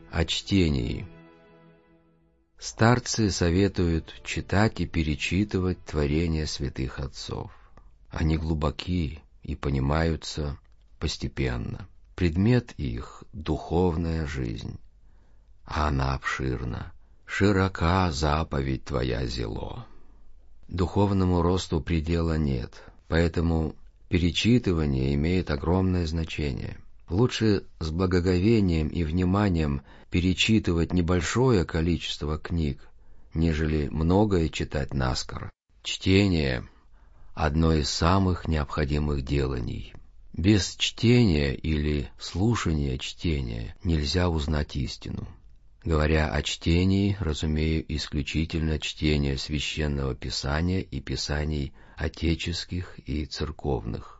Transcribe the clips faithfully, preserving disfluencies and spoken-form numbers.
О чтении. Старцы советуют читать и перечитывать творения святых отцов. Они глубоки и понимаются постепенно. Предмет их — духовная жизнь, а она обширна. Широка заповедь твоя, зело. Духовному росту предела нет, поэтому перечитывание имеет огромное значение. Лучше с благоговением и вниманием перечитывать небольшое количество книг, нежели многое читать наскоро. Чтение — одно из самых необходимых деланий. Без чтения или слушания чтения нельзя узнать истину. Говоря о чтении, разумею исключительно чтение Священного Писания и Писаний отеческих и церковных.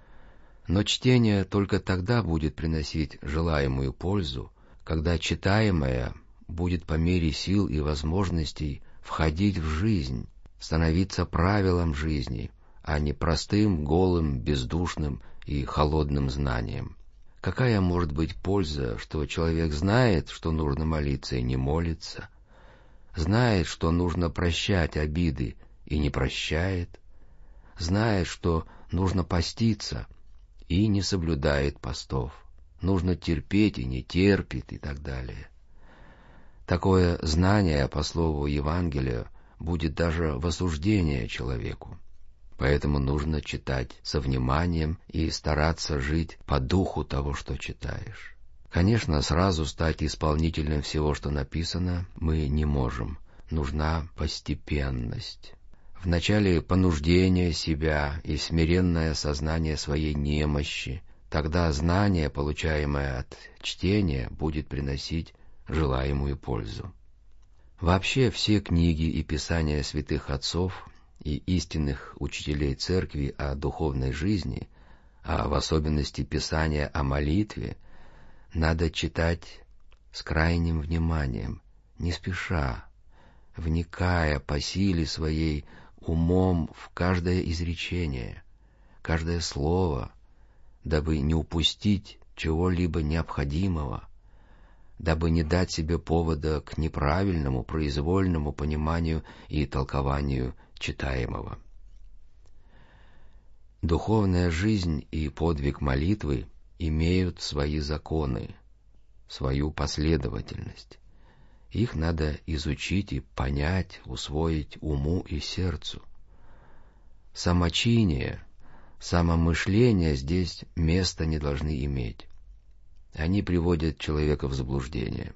Но чтение только тогда будет приносить желаемую пользу, когда читаемое будет по мере сил и возможностей входить в жизнь, становиться правилом жизни, а не простым, голым, бездушным и холодным знанием. Какая может быть польза, что человек знает, что нужно молиться и не молится, знает, что нужно прощать обиды и не прощает, знает, что нужно поститься и не соблюдает постов, нужно терпеть и не терпит и так далее. Такое знание по слову Евангелия будет даже в осуждение человеку. Поэтому нужно читать со вниманием и стараться жить по духу того, что читаешь. Конечно, сразу стать исполнителем всего, что написано, мы не можем. Нужна постепенность. Вначале понуждение себя и смиренное сознание своей немощи. Тогда знание, получаемое от чтения, будет приносить желаемую пользу. Вообще все книги и писания святых отцов и истинных учителей церкви о духовной жизни, а в особенности Писания о молитве, надо читать с крайним вниманием, не спеша, вникая по силе своей умом в каждое изречение, каждое слово, дабы не упустить чего-либо необходимого, дабы не дать себе повода к неправильному, произвольному пониманию и толкованию читаемого. Духовная жизнь и подвиг молитвы имеют свои законы, свою последовательность. Их надо изучить и понять, усвоить уму и сердцу. Самочиние, самомышление здесь места не должны иметь. Они приводят человека в заблуждение.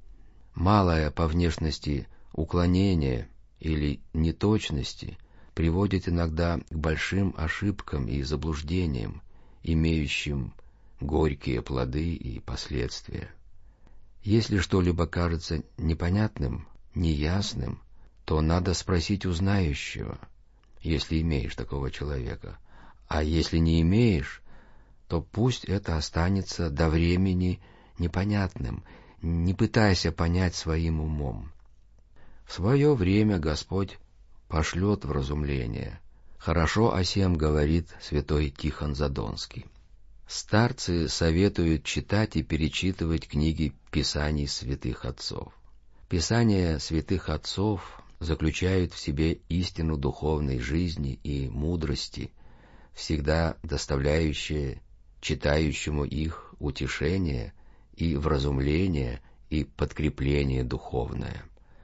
Малое по внешности уклонение или неточности приводит иногда к большим ошибкам и заблуждениям, имеющим горькие плоды и последствия. Если что-либо кажется непонятным, неясным, то надо спросить у знающего, если имеешь такого человека. А если не имеешь, то пусть это останется до времени непонятным, не пытайся понять своим умом. В свое время Господь пошлет вразумление. Хорошо о сем говорит святой Тихон Задонский. Старцы советуют читать и перечитывать книги Писаний святых отцов. Писания святых отцов заключают в себе истину духовной жизни и мудрости, всегда доставляющие читающему их утешение и вразумление и подкрепление духовное.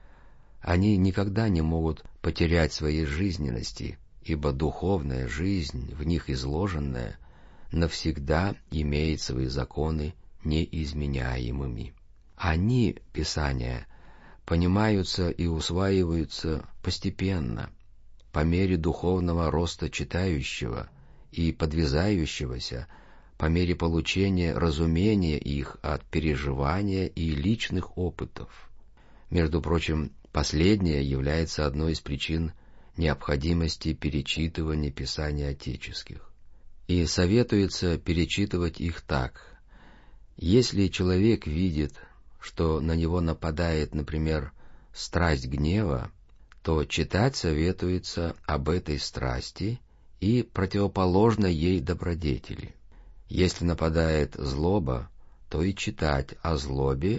Они никогда не могут потерять своей жизненности, ибо духовная жизнь, в них изложенная, навсегда имеет свои законы неизменяемыми. Они, Писания, понимаются и усваиваются постепенно, по мере духовного роста читающего и подвязающегося, по мере получения разумения их от переживания и личных опытов. Между прочим, последнее является одной из причин необходимости перечитывания Писаний отеческих. И советуется перечитывать их так. Если человек видит, что на него нападает, например, страсть гнева, то читать советуется об этой страсти и противоположной ей добродетели. Если нападает злоба, то и читать о злобе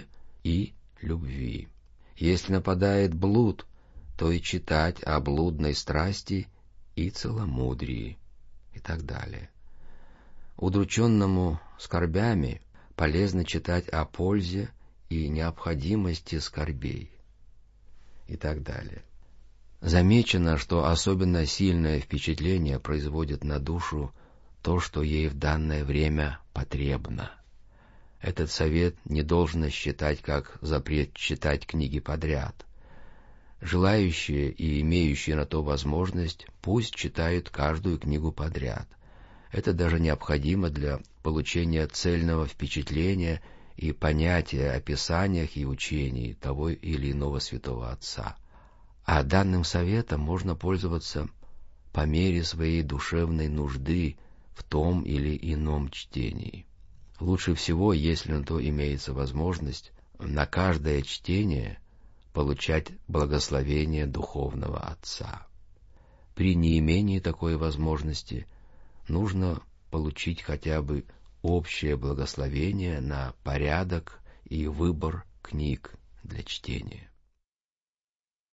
и любви. Если нападает блуд, то и читать о блудной страсти и целомудрии и так далее. Удрученному скорбями полезно читать о пользе и необходимости скорбей и так далее. Замечено, что особенно сильное впечатление производит на душу то, что ей в данное время потребно. Этот совет не должно считать как запрет читать книги подряд. Желающие и имеющие на то возможность пусть читают каждую книгу подряд. Это даже необходимо для получения цельного впечатления и понятия о писаниях и учении того или иного святого отца. А данным советом можно пользоваться по мере своей душевной нужды в том или ином чтении. Лучше всего, если на то имеется возможность, на каждое чтение получать благословение духовного отца. При неимении такой возможности нужно получить хотя бы общее благословение на порядок и выбор книг для чтения.